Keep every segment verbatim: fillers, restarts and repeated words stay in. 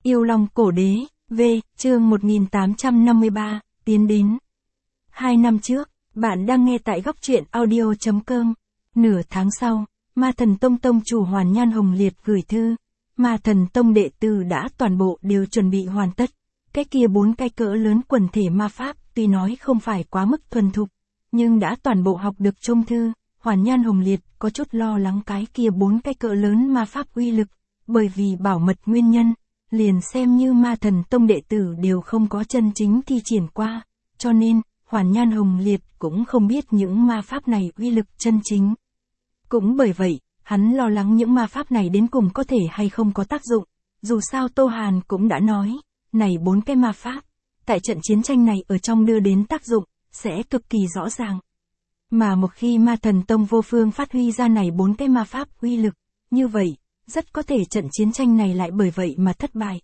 Yêu Long Cổ Đế, V, chương một nghìn tám trăm năm mươi ba, tiến đến. Hai năm trước, bạn đang nghe tại góc truyện audio chấm com. Nửa tháng sau, Ma Thần Tông Tông chủ Hoàn Nhan Hồng Liệt gửi thư. Ma Thần Tông đệ tử đã toàn bộ đều chuẩn bị hoàn tất. Cái kia bốn cái cỡ lớn quần thể ma pháp, tuy nói không phải quá mức thuần thục, nhưng đã toàn bộ học được trong thư. Hoàn Nhan Hồng Liệt có chút lo lắng cái kia bốn cái cỡ lớn ma pháp uy lực, bởi vì bảo mật nguyên nhân, liền xem như Ma Thần Tông đệ tử đều không có chân chính thi triển qua, cho nên, Hoàn Nhan Hồng Liệt cũng không biết những ma pháp này uy lực chân chính. Cũng bởi vậy, hắn lo lắng những ma pháp này đến cùng có thể hay không có tác dụng, dù sao Tô Hàn cũng đã nói, này bốn cái ma pháp, tại trận chiến tranh này ở trong đưa đến tác dụng, sẽ cực kỳ rõ ràng. Mà một khi Ma Thần Tông vô phương phát huy ra này bốn cái ma pháp uy lực, như vậy, rất có thể trận chiến tranh này lại bởi vậy mà thất bại.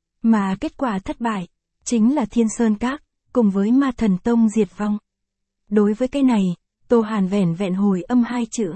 Mà kết quả thất bại, chính là Thiên Sơn Các, cùng với Ma Thần Tông diệt vong. Đối với cái này, Tô Hàn vẻn vẹn hồi âm hai chữ.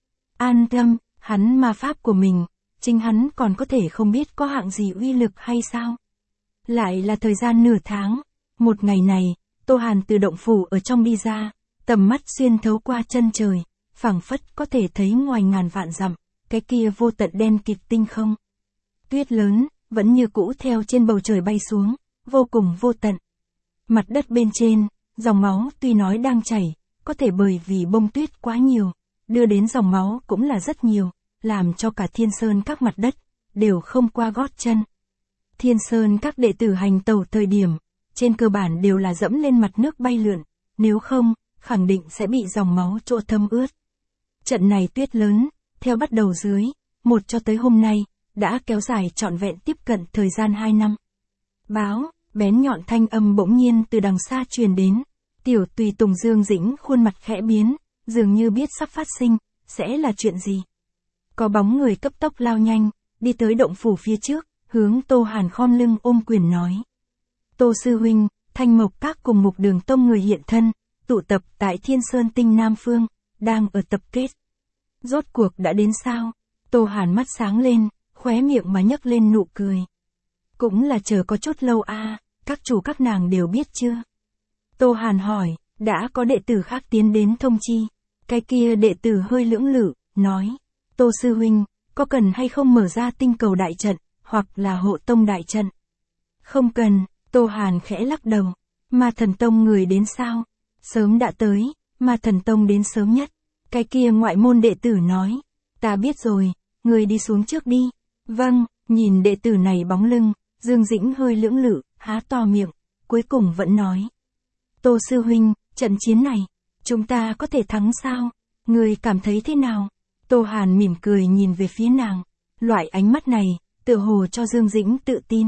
An tâm, hắn ma pháp của mình, chính hắn còn có thể không biết có hạng gì uy lực hay sao. Lại là thời gian nửa tháng, một ngày này, Tô Hàn từ động phủ ở trong đi ra, tầm mắt xuyên thấu qua chân trời, phảng phất có thể thấy ngoài ngàn vạn dặm, cái kia vô tận đen kịt tinh không. Tuyết lớn, vẫn như cũ theo trên bầu trời bay xuống, vô cùng vô tận. Mặt đất bên trên, dòng máu tuy nói đang chảy, có thể bởi vì bông tuyết quá nhiều, đưa đến dòng máu cũng là rất nhiều, làm cho cả Thiên Sơn các mặt đất, đều không qua gót chân. Thiên Sơn các đệ tử hành tẩu thời điểm, trên cơ bản đều là dẫm lên mặt nước bay lượn, nếu không, khẳng định sẽ bị dòng máu chỗ thấm ướt. Trận này tuyết lớn, theo bắt đầu dưới, một cho tới hôm nay, đã kéo dài trọn vẹn tiếp cận thời gian hai năm. Báo, bén nhọn thanh âm bỗng nhiên từ đằng xa truyền đến, tiểu tùy tùng Dương Dĩnh khuôn mặt khẽ biến, dường như biết sắp phát sinh, sẽ là chuyện gì. Có bóng người cấp tốc lao nhanh, đi tới động phủ phía trước, hướng Tô Hàn khom lưng ôm quyền nói. Tô sư huynh, Thanh Mộc Các cùng Mục Đường Tông người hiện thân, tụ tập tại Thiên Sơn Tinh Nam Phương, đang ở tập kết. Rốt cuộc đã đến sao? Tô Hàn mắt sáng lên, khóe miệng mà nhấc lên nụ cười. Cũng là chờ có chút lâu a, à, các chủ các nàng đều biết chưa? Tô Hàn hỏi, đã có đệ tử khác tiến đến thông chi. Cái kia đệ tử hơi lưỡng lự, nói, Tô sư huynh, có cần hay không mở ra tinh cầu đại trận, hoặc là hộ tông đại trận? Không cần, Tô Hàn khẽ lắc đầu. Ma Thần Tông người đến sao? Sớm đã tới, Ma Thần Tông đến sớm nhất. Cái kia ngoại môn đệ tử nói, ta biết rồi, người đi xuống trước đi. Vâng, nhìn đệ tử này bóng lưng, Dương Dĩnh hơi lưỡng lự, há to miệng, cuối cùng vẫn nói. Tô sư huynh, trận chiến này, chúng ta có thể thắng sao? Người cảm thấy thế nào? Tô Hàn mỉm cười nhìn về phía nàng, loại ánh mắt này, tựa hồ cho Dương Dĩnh tự tin.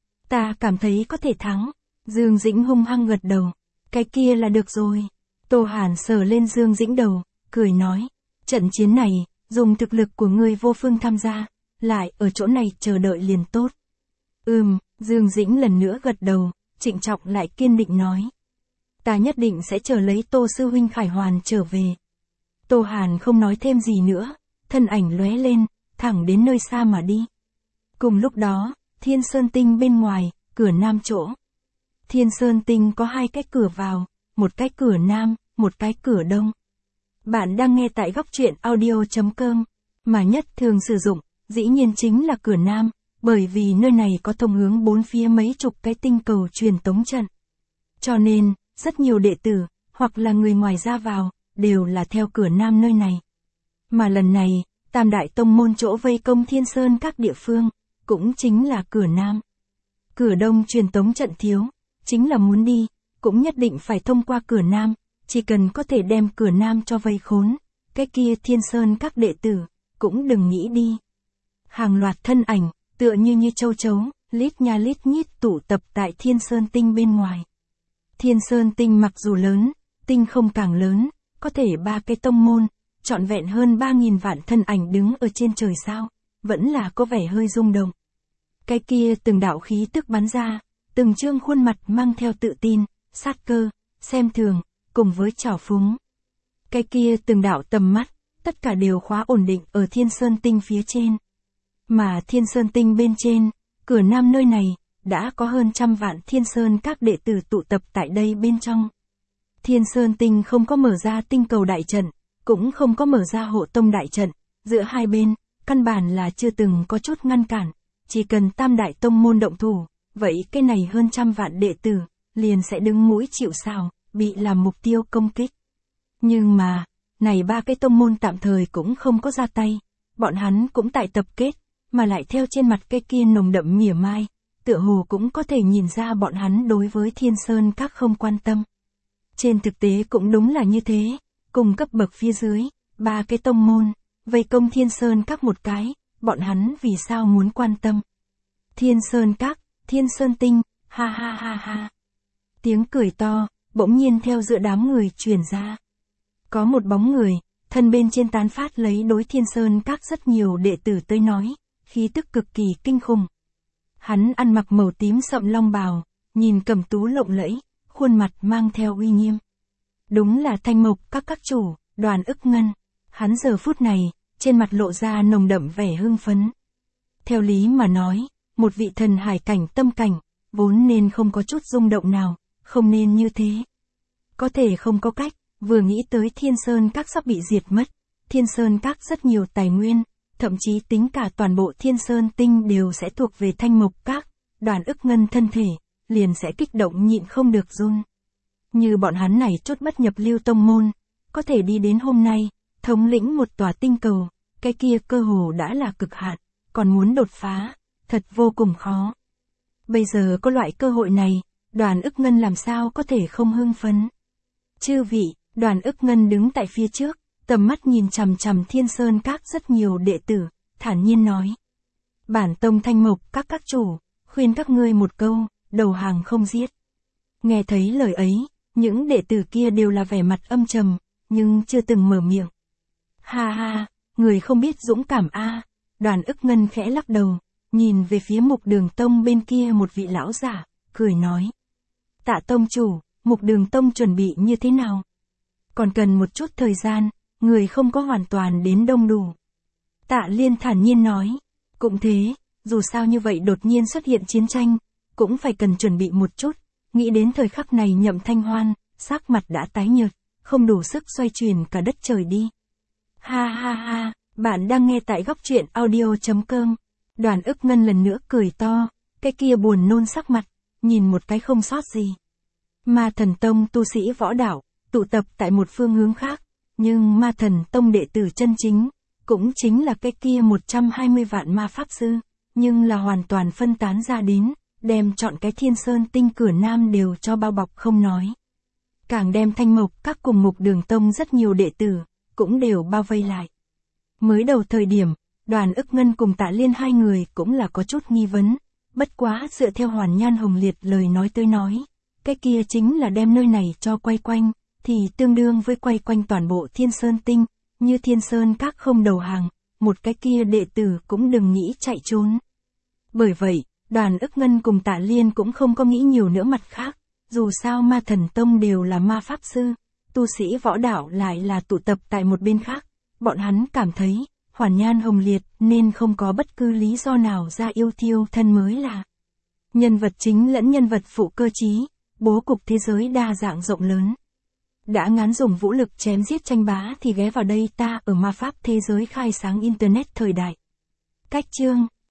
Ta cảm thấy có thể thắng. Dương Dĩnh hung hăng gật đầu, cái kia là được rồi. Tô Hàn sờ lên Dương Dĩnh đầu, cười nói, trận chiến này, dùng thực lực của ngươi vô phương tham gia, lại ở chỗ này chờ đợi liền tốt. Ừm, Dương Dĩnh lần nữa gật đầu, trịnh trọng lại kiên định nói. Ta nhất định sẽ chờ lấy Tô sư huynh khải hoàn trở về. Tô Hàn không nói thêm gì nữa, thân ảnh lóe lên, thẳng đến nơi xa mà đi. Cùng lúc đó, Thiên Sơn Tinh bên ngoài, cửa nam chỗ. Thiên Sơn Tinh có hai cái cửa vào, một cái cửa nam, một cái cửa đông. Bạn đang nghe tại góc truyện audio chấm com, mà nhất thường sử dụng, dĩ nhiên chính là cửa nam, bởi vì nơi này có thông hướng bốn phía mấy chục cái tinh cầu truyền tống trận. Cho nên, rất nhiều đệ tử, hoặc là người ngoài ra vào, đều là theo cửa nam nơi này. Mà lần này, Tam Đại Tông môn chỗ vây công Thiên Sơn các địa phương, cũng chính là cửa nam. Cửa đông truyền tống trận thiếu, chính là muốn đi, cũng nhất định phải thông qua cửa nam, chỉ cần có thể đem cửa nam cho vây khốn, cái kia Thiên Sơn các đệ tử, cũng đừng nghĩ đi. Hàng loạt thân ảnh, tựa như như châu chấu, lít nha lít nhít tụ tập tại Thiên Sơn Tinh bên ngoài. Thiên Sơn Tinh mặc dù lớn, tinh không càng lớn, có thể ba cái tông môn, trọn vẹn hơn ba nghìn vạn thân ảnh đứng ở trên trời sao, vẫn là có vẻ hơi rung động. Cái kia từng đạo khí tức bắn ra, từng trương khuôn mặt mang theo tự tin, sát cơ, xem thường, cùng với trào phúng. Cái kia từng đạo tầm mắt, tất cả đều khóa ổn định ở Thiên Sơn Tinh phía trên. Mà Thiên Sơn Tinh bên trên, cửa nam nơi này, đã có hơn trăm vạn Thiên Sơn các đệ tử tụ tập tại đây bên trong. Thiên Sơn Tinh không có mở ra tinh cầu đại trận, cũng không có mở ra hộ tông đại trận, giữa hai bên, căn bản là chưa từng có chút ngăn cản, chỉ cần tam đại tông môn động thủ, vậy cái này hơn trăm vạn đệ tử, liền sẽ đứng mũi chịu sào, bị làm mục tiêu công kích. Nhưng mà, này ba cái tông môn tạm thời cũng không có ra tay, bọn hắn cũng tại tập kết, mà lại theo trên mặt cái kia nồng đậm mỉa mai, tựa hồ cũng có thể nhìn ra bọn hắn đối với Thiên Sơn các không quan tâm. Trên thực tế cũng đúng là như thế, cùng cấp bậc phía dưới, ba cái tông môn, vây công Thiên Sơn các một cái, bọn hắn vì sao muốn quan tâm. Thiên Sơn các, Thiên Sơn Tinh, ha ha ha ha. Tiếng cười to, bỗng nhiên theo giữa đám người truyền ra. Có một bóng người, thân bên trên tán phát lấy đối Thiên Sơn các rất nhiều đệ tử tới nói, khí tức cực kỳ kinh khủng. Hắn ăn mặc màu tím sậm long bào, nhìn cẩm tú lộng lẫy, khuôn mặt mang theo uy nghiêm. Đúng là Thanh Mộc các các chủ, Đoàn Ức Ngân. Hắn giờ phút này, trên mặt lộ ra nồng đậm vẻ hưng phấn. Theo lý mà nói, một vị thần hải cảnh tâm cảnh, vốn nên không có chút rung động nào, không nên như thế. Có thể không có cách, vừa nghĩ tới Thiên Sơn các sắp bị diệt mất, Thiên Sơn các rất nhiều tài nguyên, thậm chí tính cả toàn bộ Thiên Sơn Tinh đều sẽ thuộc về Thanh Mộc các, Đoàn Ức Ngân thân thể, liền sẽ kích động nhịn không được run. Như bọn hắn này chốt bất nhập lưu tông môn, có thể đi đến hôm nay, thống lĩnh một tòa tinh cầu, cái kia cơ hồ đã là cực hạn, còn muốn đột phá, thật vô cùng khó. Bây giờ có loại cơ hội này, Đoàn Ức Ngân làm sao có thể không hưng phấn. Chư vị, Đoàn Ức Ngân đứng tại phía trước, tầm mắt nhìn chằm chằm Thiên Sơn các rất nhiều đệ tử, thản nhiên nói. Bản tông Thanh Mộc các các chủ, khuyên các ngươi một câu, đầu hàng không giết. Nghe thấy lời ấy, những đệ tử kia đều là vẻ mặt âm trầm, nhưng chưa từng mở miệng. Ha ha, người không biết dũng cảm a. Đoàn Ức Ngân khẽ lắc đầu, nhìn về phía Mục Đường Tông bên kia một vị lão giả, cười nói. Tạ tông chủ, Mục Đường Tông chuẩn bị như thế nào? Còn cần một chút thời gian, người không có hoàn toàn đến đông đủ. Tạ Liên thản nhiên nói. Cũng thế, dù sao như vậy đột nhiên xuất hiện chiến tranh, cũng phải cần chuẩn bị một chút. Nghĩ đến thời khắc này Nhậm Thanh Hoan, sắc mặt đã tái nhợt, không đủ sức xoay chuyển cả đất trời đi. Ha ha ha, bạn đang nghe tại góc truyện audio chấm com. Đoàn Ức Ngân lần nữa cười to, cái kia buồn nôn sắc mặt, nhìn một cái không sót gì. Ma Thần Tông tu sĩ võ đạo, tụ tập tại một phương hướng khác, nhưng Ma Thần Tông đệ tử chân chính, cũng chính là cái kia một trăm hai mươi vạn ma pháp sư, nhưng là hoàn toàn phân tán ra đến, đem chọn cái Thiên Sơn Tinh cửa nam đều cho bao bọc không nói. Càng đem Thanh Mộc các cùng Mục Đường Tông rất nhiều đệ tử, cũng đều bao vây lại. Mới đầu thời điểm, Đoàn Ức Ngân cùng Tạ Liên hai người cũng là có chút nghi vấn, bất quá dựa theo Hoàn Nhan Hồng Liệt lời nói tới nói, cái kia chính là đem nơi này cho quay quanh, thì tương đương với quay quanh toàn bộ Thiên Sơn Tinh, như Thiên Sơn các không đầu hàng, một cái kia đệ tử cũng đừng nghĩ chạy trốn. Bởi vậy, Đoàn Ức Ngân cùng Tạ Liên cũng không có nghĩ nhiều nữa mặt khác, dù sao Ma Thần Tông đều là ma pháp sư, tu sĩ võ đạo lại là tụ tập tại một bên khác, bọn hắn cảm thấy, Hoàn Nhan Hồng Liệt nên không có bất cứ lý do nào ra yêu thiêu thân mới là. Nhân vật chính lẫn nhân vật phụ cơ trí, bố cục thế giới đa dạng rộng lớn. Đã ngán dùng vũ lực chém giết tranh bá thì ghé vào đây ta ở ma pháp thế giới khai sáng Internet thời đại. Cách chương